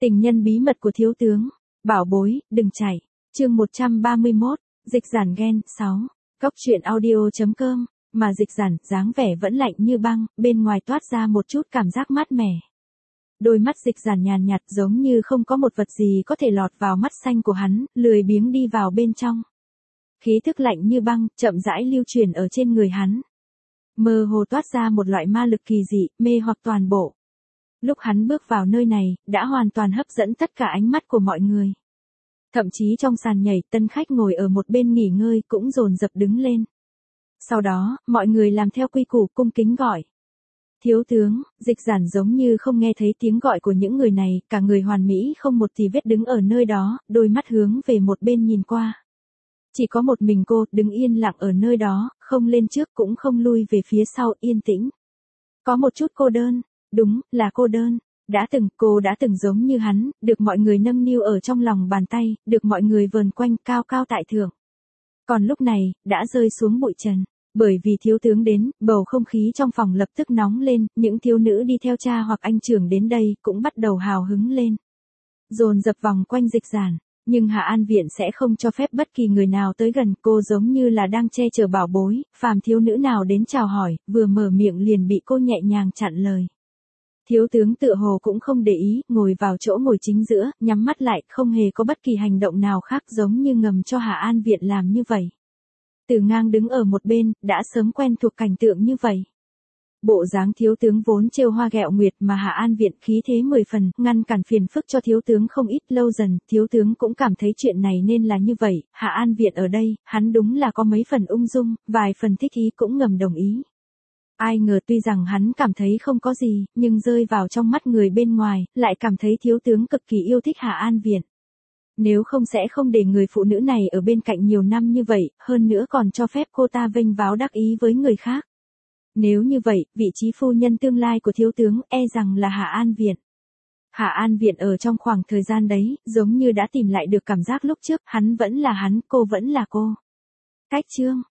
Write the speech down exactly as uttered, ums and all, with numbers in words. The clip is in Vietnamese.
Tình nhân bí mật của thiếu tướng. Bảo bối, đừng chạy. Chương một trăm ba mươi mốt, dịch giản ghen, sáu. Cốc truyện audio.com, mà dịch giản, dáng vẻ vẫn lạnh như băng, bên ngoài toát ra một chút cảm giác mát mẻ. Đôi mắt dịch giản nhàn nhạt giống như không có một vật gì có thể lọt vào mắt xanh của hắn, lười biếng đi vào bên trong. Khí thức lạnh như băng, chậm rãi lưu truyền ở trên người hắn. Mơ hồ toát ra một loại ma lực kỳ dị, mê hoặc toàn bộ. Lúc hắn bước vào nơi này, đã hoàn toàn hấp dẫn tất cả ánh mắt của mọi người. Thậm chí trong sàn nhảy, tân khách ngồi ở một bên nghỉ ngơi cũng dồn dập đứng lên. Sau đó, mọi người làm theo quy củ cung kính gọi. Thiếu tướng, dịch giản giống như không nghe thấy tiếng gọi của những người này, cả người hoàn mỹ không một tì vết đứng ở nơi đó, đôi mắt hướng về một bên nhìn qua. Chỉ có một mình cô, đứng yên lặng ở nơi đó, không lên trước cũng không lui về phía sau, yên tĩnh. Có một chút cô đơn, đúng, là cô đơn. Đã từng, cô đã từng giống như hắn, được mọi người nâng niu ở trong lòng bàn tay, được mọi người vờn quanh cao cao tại thượng. Còn lúc này, đã rơi xuống bụi trần. Bởi vì thiếu tướng đến, bầu không khí trong phòng lập tức nóng lên, những thiếu nữ đi theo cha hoặc anh trưởng đến đây, cũng bắt đầu hào hứng lên. Dồn dập vòng quanh dịch giản. Nhưng Hạ An Viện sẽ không cho phép bất kỳ người nào tới gần, cô giống như là đang che chở bảo bối, phàm thiếu nữ nào đến chào hỏi, vừa mở miệng liền bị cô nhẹ nhàng chặn lời. Thiếu tướng tựa hồ cũng không để ý, ngồi vào chỗ ngồi chính giữa, nhắm mắt lại, không hề có bất kỳ hành động nào khác giống như ngầm cho Hạ An Viện làm như vậy. Từ Ngang đứng ở một bên, đã sớm quen thuộc cảnh tượng như vậy. Bộ dáng thiếu tướng vốn trêu hoa ghẹo nguyệt mà Hạ An Viện khí thế mười phần, ngăn cản phiền phức cho thiếu tướng không ít, lâu dần, thiếu tướng cũng cảm thấy chuyện này nên là như vậy, Hạ An Viện ở đây, hắn đúng là có mấy phần ung dung, vài phần thích ý cũng ngầm đồng ý. Ai ngờ tuy rằng hắn cảm thấy không có gì, nhưng rơi vào trong mắt người bên ngoài, lại cảm thấy thiếu tướng cực kỳ yêu thích Hạ An Viện. Nếu không sẽ không để người phụ nữ này ở bên cạnh nhiều năm như vậy, hơn nữa còn cho phép cô ta vênh váo đắc ý với người khác. Nếu như vậy, vị trí phu nhân tương lai của thiếu tướng e rằng là Hạ An Viện. Hạ An Viện ở trong khoảng thời gian đấy, giống như đã tìm lại được cảm giác lúc trước, hắn vẫn là hắn, cô vẫn là cô. Cách chương,